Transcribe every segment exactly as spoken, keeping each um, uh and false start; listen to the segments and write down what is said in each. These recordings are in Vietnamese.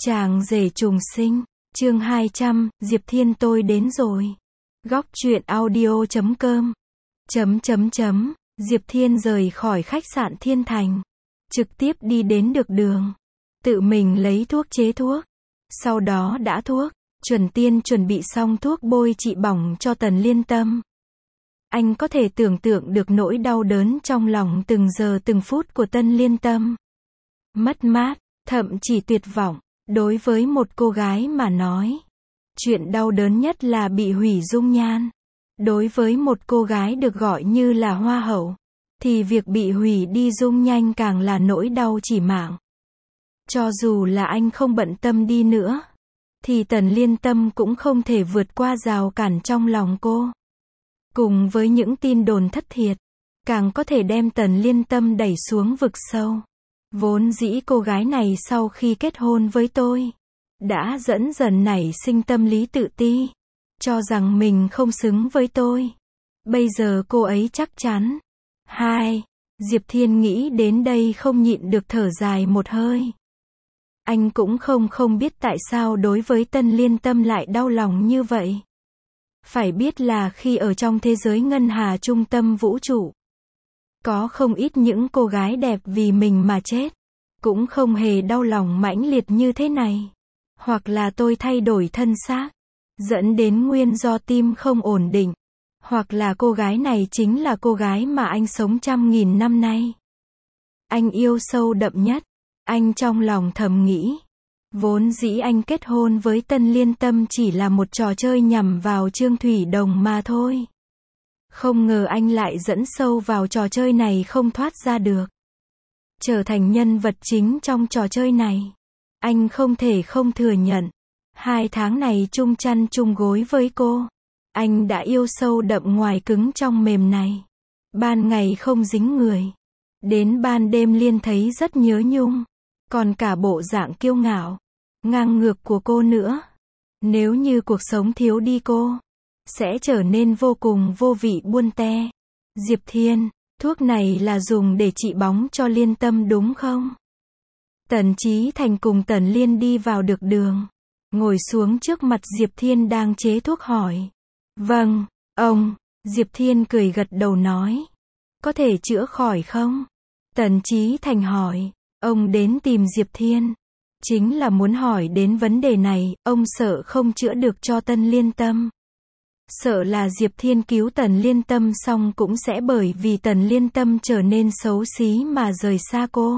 Chàng rể trùng sinh, chương hai trăm, Diệp Thiên tôi đến rồi. Góc truyện audio chấm com. Chấm chấm chấm, Diệp Thiên rời khỏi khách sạn Thiên Thành. Trực tiếp đi đến được đường. Tự mình lấy thuốc chế thuốc. Sau đó đã thuốc, Chuẩn Tiên chuẩn bị xong thuốc bôi trị bỏng cho Tần Liên Tâm. Anh có thể tưởng tượng được nỗi đau đớn trong lòng từng giờ từng phút của Tân Liên Tâm. Mất mát, thậm chí tuyệt vọng. Đối với một cô gái mà nói, chuyện đau đớn nhất là bị hủy dung nhan. Đối với một cô gái được gọi như là hoa hậu, thì việc bị hủy đi dung nhan càng là nỗi đau chỉ mạng. Cho dù là anh không bận tâm đi nữa, thì Tần Liên Tâm cũng không thể vượt qua rào cản trong lòng cô. Cùng với những tin đồn thất thiệt, càng có thể đem Tần Liên Tâm đẩy xuống vực sâu. Vốn dĩ cô gái này sau khi kết hôn với tôi, đã dần dần nảy sinh tâm lý tự ti, cho rằng mình không xứng với tôi. Bây giờ cô ấy chắc chắn. Hai, Diệp Thiên nghĩ đến đây không nhịn được thở dài một hơi. Anh cũng không không biết tại sao đối với Tân Liên Tâm lại đau lòng như vậy. Phải biết là khi ở trong thế giới ngân hà trung tâm vũ trụ, có không ít những cô gái đẹp vì mình mà chết, cũng không hề đau lòng mãnh liệt như thế này. Hoặc là tôi thay đổi thân xác, dẫn đến nguyên do tim không ổn định. Hoặc là cô gái này chính là cô gái mà anh sống trăm nghìn năm nay. Anh yêu sâu đậm nhất. Anh trong lòng thầm nghĩ. Vốn dĩ anh kết hôn với Tân Liên Tâm chỉ là một trò chơi nhằm vào Trương Thủy Đồng mà thôi. Không ngờ anh lại dẫn sâu vào trò chơi này không thoát ra được. Trở thành nhân vật chính trong trò chơi này. Anh không thể không thừa nhận. Hai tháng này chung chăn chung gối với cô. Anh đã yêu sâu đậm ngoài cứng trong mềm này. Ban ngày không dính người. Đến ban đêm liên thấy rất nhớ nhung. Còn cả bộ dạng kiêu ngạo, ngang ngược của cô nữa. Nếu như cuộc sống thiếu đi cô, sẽ trở nên vô cùng vô vị buôn te. Diệp Thiên, thuốc này là dùng để trị bóng cho Liên Tâm đúng không? Tần Chí Thành cùng Tần Liên đi vào được đường. Ngồi xuống trước mặt Diệp Thiên đang chế thuốc hỏi. Vâng, ông. Diệp Thiên cười gật đầu nói. Có thể chữa khỏi không? Tần Chí Thành hỏi. Ông đến tìm Diệp Thiên, chính là muốn hỏi đến vấn đề này. Ông sợ không chữa được cho Tân Liên Tâm. Sợ là Diệp Thiên cứu Tần Liên Tâm xong cũng sẽ bởi vì Tần Liên Tâm trở nên xấu xí mà rời xa cô.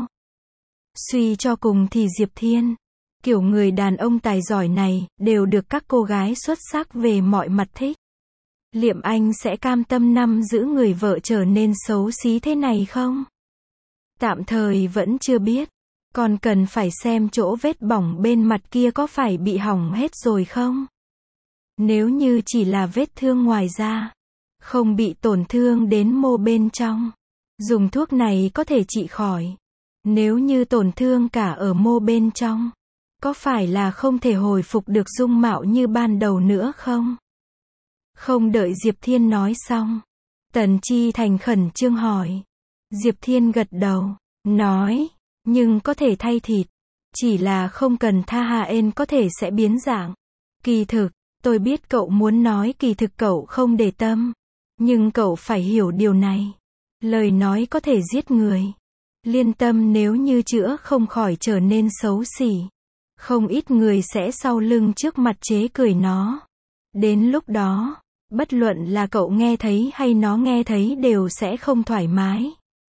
Suy cho cùng thì Diệp Thiên, kiểu người đàn ông tài giỏi này, đều được các cô gái xuất sắc về mọi mặt thích. Liệu anh sẽ cam tâm năm giữ người vợ trở nên xấu xí thế này không? Tạm thời vẫn chưa biết. Còn cần phải xem chỗ vết bỏng bên mặt kia có phải bị hỏng hết rồi không? Nếu như chỉ là vết thương ngoài da, không bị tổn thương đến mô bên trong, dùng thuốc này có thể trị khỏi. Nếu như tổn thương cả ở mô bên trong, có phải là không thể hồi phục được dung mạo như ban đầu nữa không? Không đợi Diệp Thiên nói xong, Tần Chi Thành khẩn trương hỏi. Diệp Thiên gật đầu, nói, nhưng có thể thay thịt, chỉ là không cần tha ha en có thể sẽ biến dạng. Kỳ thực, tôi biết cậu muốn nói kỳ thực cậu không để tâm, nhưng cậu phải hiểu điều này. Lời nói có thể giết người. Liên Tâm nếu như chữa không khỏi trở nên xấu xỉ. Không ít người sẽ sau lưng trước mặt chế cười nó. Đến lúc đó, bất luận là cậu nghe thấy hay nó nghe thấy đều sẽ không thoải mái.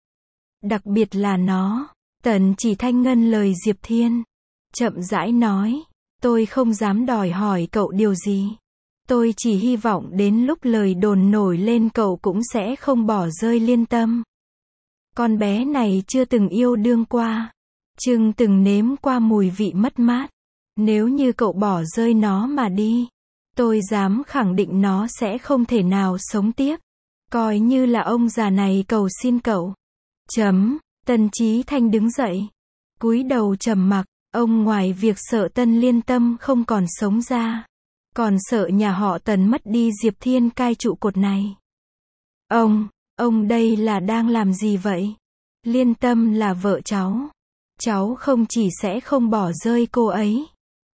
Đặc biệt là nó. Tần Chỉ Thanh ngân lời Diệp Thiên. Chậm rãi nói. Tôi không dám đòi hỏi cậu điều gì. Tôi chỉ hy vọng đến lúc lời đồn nổi lên cậu cũng sẽ không bỏ rơi Liên Tâm. Con bé này chưa từng yêu đương qua. Chừng từng nếm qua mùi vị mất mát. Nếu như cậu bỏ rơi nó mà đi, tôi dám khẳng định nó sẽ không thể nào sống tiếp. Coi như là ông già này cầu xin cậu. Chấm. Tần Chí Thanh đứng dậy, cúi đầu trầm mặc. Ông ngoài việc sợ Tân Liên Tâm không còn sống ra, còn sợ nhà họ Tần mất đi Diệp Thiên cai trụ cột này. Ông, ông đây là đang làm gì vậy? Liên Tâm là vợ cháu. Cháu không chỉ sẽ không bỏ rơi cô ấy,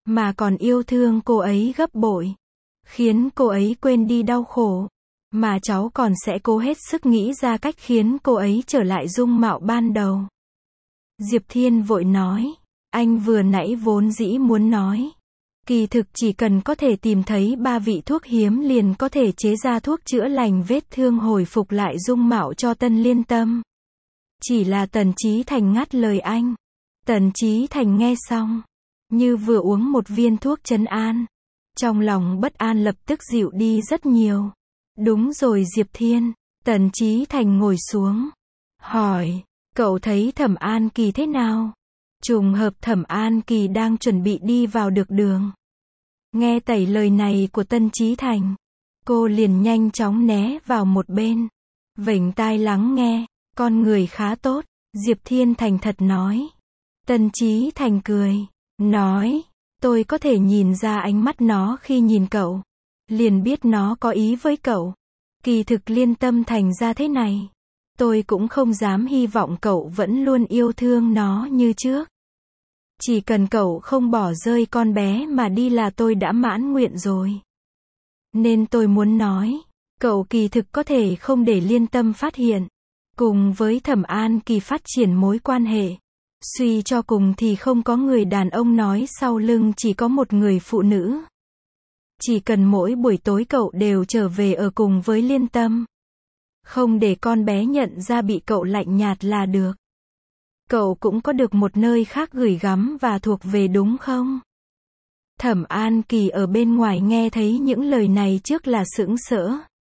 mà còn yêu thương cô ấy gấp bội, khiến cô ấy quên đi đau khổ, mà cháu còn sẽ cố hết sức nghĩ ra cách khiến cô ấy trở lại dung mạo ban đầu. Diệp Thiên vội nói, anh vừa nãy vốn dĩ muốn nói, kỳ thực chỉ cần có thể tìm thấy ba vị thuốc hiếm liền có thể chế ra thuốc chữa lành vết thương hồi phục lại dung mạo cho Tân Liên Tâm. Chỉ là Tần Chí Thành ngắt lời anh. Tần Chí Thành nghe xong, như vừa uống một viên thuốc trấn an. Trong lòng bất an lập tức dịu đi rất nhiều. Đúng rồi Diệp Thiên. Tần Chí Thành ngồi xuống, hỏi, cậu thấy Thẩm An Kỳ thế nào? Trùng hợp Thẩm An Kỳ đang chuẩn bị đi vào được đường. Nghe tẩy lời này của Tần Chí Thành, cô liền nhanh chóng né vào một bên, vểnh tai lắng nghe. Con người khá tốt, Diệp Thiên thành thật nói. Tần Chí Thành cười, nói, tôi có thể nhìn ra ánh mắt nó khi nhìn cậu, liền biết nó có ý với cậu. Kỳ thực Liên Tâm thành ra thế này, tôi cũng không dám hy vọng cậu vẫn luôn yêu thương nó như trước. Chỉ cần cậu không bỏ rơi con bé mà đi là tôi đã mãn nguyện rồi. Nên tôi muốn nói, cậu kỳ thực có thể không để Liên Tâm phát hiện, cùng với Thẩm An Kỳ phát triển mối quan hệ. Suy cho cùng thì không có người đàn ông nói sau lưng chỉ có một người phụ nữ. Chỉ cần mỗi buổi tối cậu đều trở về ở cùng với Liên Tâm, không để con bé nhận ra bị cậu lạnh nhạt là được. Cậu cũng có được một nơi khác gửi gắm và thuộc về đúng không? Thẩm An Kỳ ở bên ngoài nghe thấy những lời này trước là sững sỡ.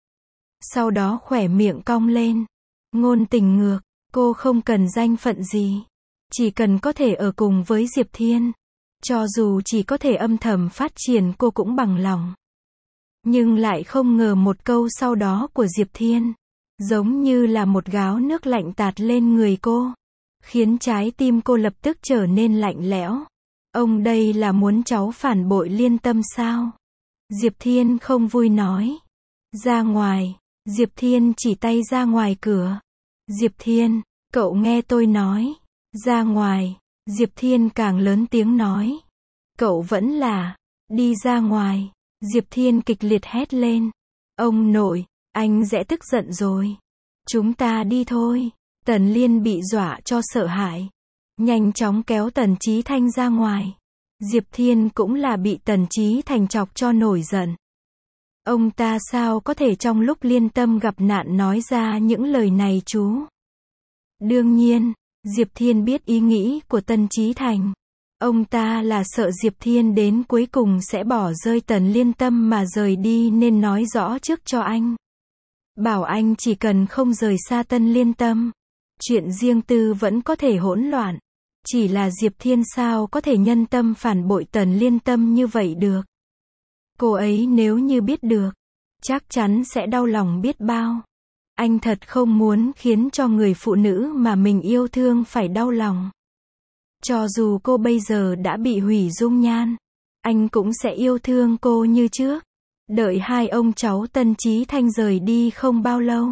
Sau đó khỏe miệng cong lên. Ngôn tình ngược, cô không cần danh phận gì. Chỉ cần có thể ở cùng với Diệp Thiên. Cho dù chỉ có thể âm thầm phát triển cô cũng bằng lòng. Nhưng lại không ngờ một câu sau đó của Diệp Thiên, giống như là một gáo nước lạnh tạt lên người cô, khiến trái tim cô lập tức trở nên lạnh lẽo. Ông đây là muốn cháu phản bội Liên Tâm sao? Diệp Thiên không vui nói. Ra ngoài. Diệp Thiên chỉ tay ra ngoài cửa. Diệp Thiên, cậu nghe tôi nói. Ra ngoài. Diệp Thiên càng lớn tiếng nói. Cậu vẫn là. Đi ra ngoài. Diệp Thiên kịch liệt hét lên. Ông nội, anh sẽ tức giận rồi. Chúng ta đi thôi. Tần Liên bị dọa cho sợ hãi, nhanh chóng kéo Tần Chí Thanh ra ngoài. Diệp Thiên cũng là bị Tần Chí Thành chọc cho nổi giận. Ông ta sao có thể trong lúc Liên Tâm gặp nạn nói ra những lời này chú? Đương nhiên, Diệp Thiên biết ý nghĩ của Tần Chí Thành. Ông ta là sợ Diệp Thiên đến cuối cùng sẽ bỏ rơi Tần Liên Tâm mà rời đi nên nói rõ trước cho anh. Bảo anh chỉ cần không rời xa Tần Liên Tâm, chuyện riêng tư vẫn có thể hỗn loạn. Chỉ là Diệp Thiên sao có thể nhân tâm phản bội Tần Liên Tâm như vậy được. Cô ấy nếu như biết được, chắc chắn sẽ đau lòng biết bao. Anh thật không muốn khiến cho người phụ nữ mà mình yêu thương phải đau lòng. Cho dù cô bây giờ đã bị hủy dung nhan, anh cũng sẽ yêu thương cô như trước. Đợi hai ông cháu Tần Chí Thanh rời đi không bao lâu,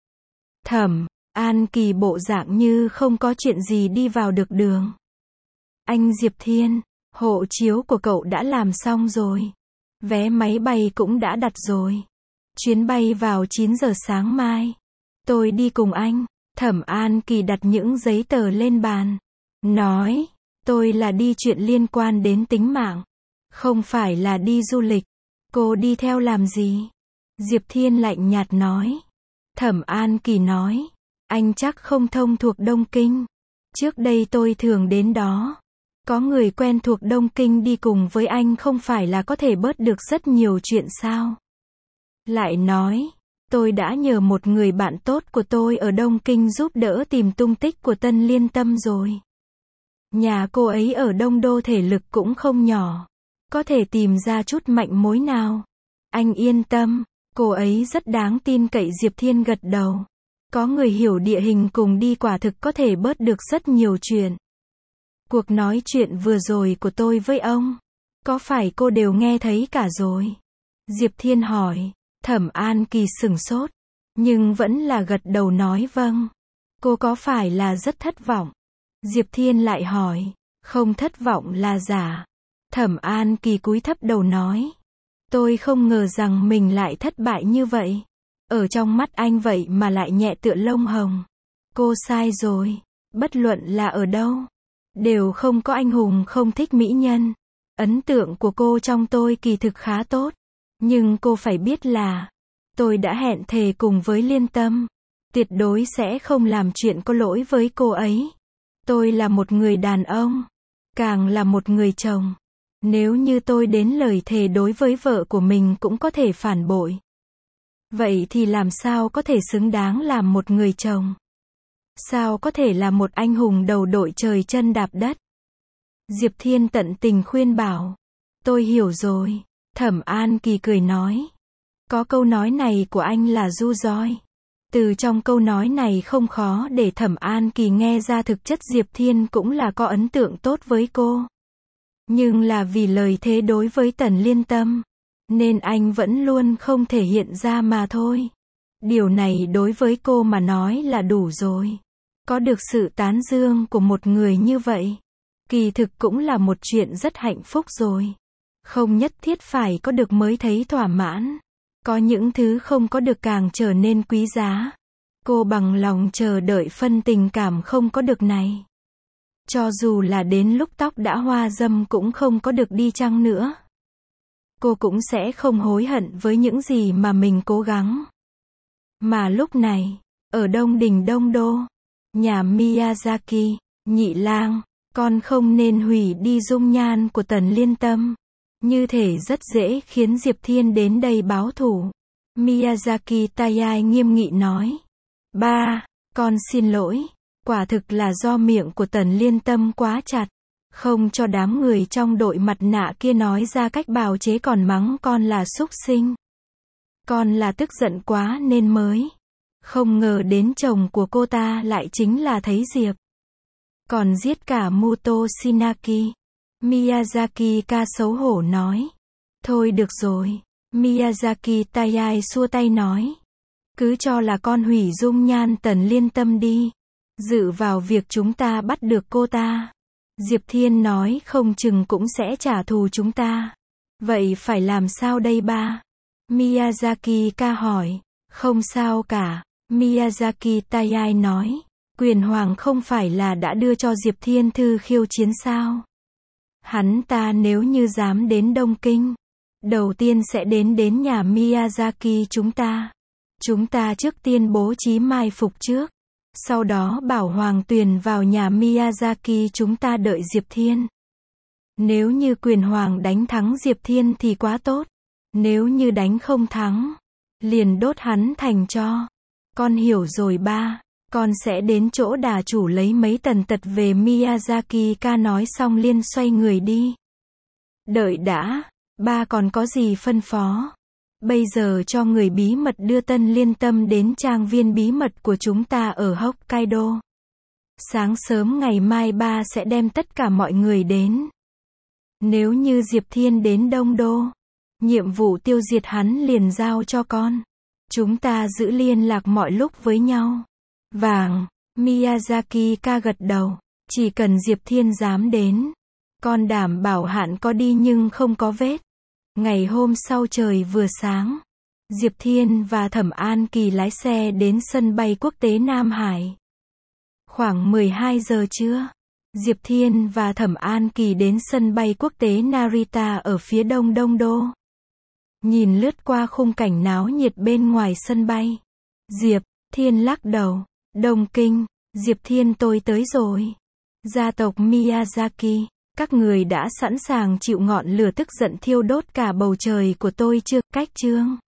Thẩm An Kỳ bộ dạng như không có chuyện gì đi vào được đường. Anh Diệp Thiên, hộ chiếu của cậu đã làm xong rồi. Vé máy bay cũng đã đặt rồi. Chuyến bay vào chín giờ sáng mai. Tôi đi cùng anh. Thẩm An Kỳ đặt những giấy tờ lên bàn. Nói, tôi là đi chuyện liên quan đến tính mạng. Không phải là đi du lịch. Cô đi theo làm gì? Diệp Thiên lạnh nhạt nói. Thẩm An Kỳ nói. Anh chắc không thông thuộc Đông Kinh. Trước đây tôi thường đến đó. Có người quen thuộc Đông Kinh đi cùng với anh không phải là có thể bớt được rất nhiều chuyện sao? Lại nói, tôi đã nhờ một người bạn tốt của tôi ở Đông Kinh giúp đỡ tìm tung tích của Tân Liên Tâm rồi. Nhà cô ấy ở Đông Đô thể lực cũng không nhỏ. Có thể tìm ra chút mạnh mối nào. Anh yên tâm, cô ấy rất đáng tin cậy. Diệp Thiên gật đầu. Có người hiểu địa hình cùng đi quả thực có thể bớt được rất nhiều chuyện. Cuộc nói chuyện vừa rồi của tôi với ông, có phải cô đều nghe thấy cả rồi? Diệp Thiên hỏi. Thẩm An Kỳ sửng sốt, nhưng vẫn là gật đầu nói vâng. Cô có phải là rất thất vọng? Diệp Thiên lại hỏi. Không thất vọng là giả. Thẩm An Kỳ cúi thấp đầu nói. Tôi không ngờ rằng mình lại thất bại như vậy. Ở trong mắt anh vậy mà lại nhẹ tựa lông hồng. Cô sai rồi. Bất luận là ở đâu, đều không có anh hùng không thích mỹ nhân. Ấn tượng của cô trong tôi kỳ thực khá tốt. Nhưng cô phải biết là, tôi đã hẹn thề cùng với Liên Tâm. Tuyệt đối sẽ không làm chuyện có lỗi với cô ấy. Tôi là một người đàn ông. Càng là một người chồng. Nếu như tôi đến lời thề đối với vợ của mình cũng có thể phản bội. Vậy thì làm sao có thể xứng đáng làm một người chồng? Sao có thể là một anh hùng đầu đội trời chân đạp đất? Diệp Thiên tận tình khuyên bảo. Tôi hiểu rồi. Thẩm An Kỳ cười nói. Có câu nói này của anh là ru roi. Từ trong câu nói này không khó để Thẩm An Kỳ nghe ra thực chất Diệp Thiên cũng là có ấn tượng tốt với cô. Nhưng là vì lời thề đối với Tần Liên Tâm, nên anh vẫn luôn không thể hiện ra mà thôi. Điều này đối với cô mà nói là đủ rồi. Có được sự tán dương của một người như vậy, kỳ thực cũng là một chuyện rất hạnh phúc rồi. Không nhất thiết phải có được mới thấy thỏa mãn. Có những thứ không có được càng trở nên quý giá. Cô bằng lòng chờ đợi phân tình cảm không có được này. Cho dù là đến lúc tóc đã hoa râm cũng không có được đi chăng nữa, cô cũng sẽ không hối hận với những gì mà mình cố gắng. Mà lúc này, ở Đông Đình Đông Đô, nhà Miyazaki, nhị lang, con không nên hủy đi dung nhan của Tần Liên Tâm. Như thể rất dễ khiến Diệp Thiên đến đây báo thù. Miyazaki Tayai nghiêm nghị nói. Ba, con xin lỗi. Quả thực là do miệng của Tần Liên Tâm quá chặt. Không cho đám người trong đội mặt nạ kia nói ra cách bào chế còn mắng con là súc sinh. Con là tức giận quá nên mới. Không ngờ đến chồng của cô ta lại chính là thấy Diệp. Còn giết cả Muto Shinaki. Miyazaki ca xấu hổ nói. Thôi được rồi. Miyazaki Tayai xua tay nói. Cứ cho là con hủy dung nhan Tần Liên Tâm đi. Dự vào việc chúng ta bắt được cô ta. Diệp Thiên nói không chừng cũng sẽ trả thù chúng ta. Vậy phải làm sao đây ba? Miyazaki ca hỏi. Không sao cả. Miyazaki Tayai nói. Quyền hoàng không phải là đã đưa cho Diệp Thiên thư khiêu chiến sao? Hắn ta nếu như dám đến Đông Kinh, đầu tiên sẽ đến đến nhà Miyazaki chúng ta. Chúng ta trước tiên bố trí mai phục trước. Sau đó bảo Hoàng Tuyền vào nhà Miyazaki chúng ta đợi Diệp Thiên. Nếu như quyền hoàng đánh thắng Diệp Thiên thì quá tốt. Nếu như đánh không thắng, liền đốt hắn thành tro. Con hiểu rồi ba. Con sẽ đến chỗ đà chủ lấy mấy tần tật về. Miyazaki ca nói xong liên xoay người đi. Đợi đã. Ba còn có gì phân phó? Bây giờ cho người bí mật đưa Tân Liên Tâm đến trang viên bí mật của chúng ta ở Hokkaido. Sáng sớm ngày mai ba sẽ đem tất cả mọi người đến. Nếu như Diệp Thiên đến Đông Đô, nhiệm vụ tiêu diệt hắn liền giao cho con. Chúng ta giữ liên lạc mọi lúc với nhau. Vàng. Miyazaki ca gật đầu. Chỉ cần Diệp Thiên dám đến, con đảm bảo hạn có đi nhưng không có vết. Ngày hôm sau trời vừa sáng, Diệp Thiên và Thẩm An Kỳ lái xe đến sân bay quốc tế Nam Hải. Khoảng mười hai giờ trưa, Diệp Thiên và Thẩm An Kỳ đến sân bay quốc tế Narita ở phía đông Đông Đô. Nhìn lướt qua khung cảnh náo nhiệt bên ngoài sân bay, Diệp Thiên lắc đầu. Đông Kinh, Diệp Thiên tôi tới rồi. Gia tộc Miyazaki, các người đã sẵn sàng chịu ngọn lửa tức giận thiêu đốt cả bầu trời của tôi chưa? Cách chương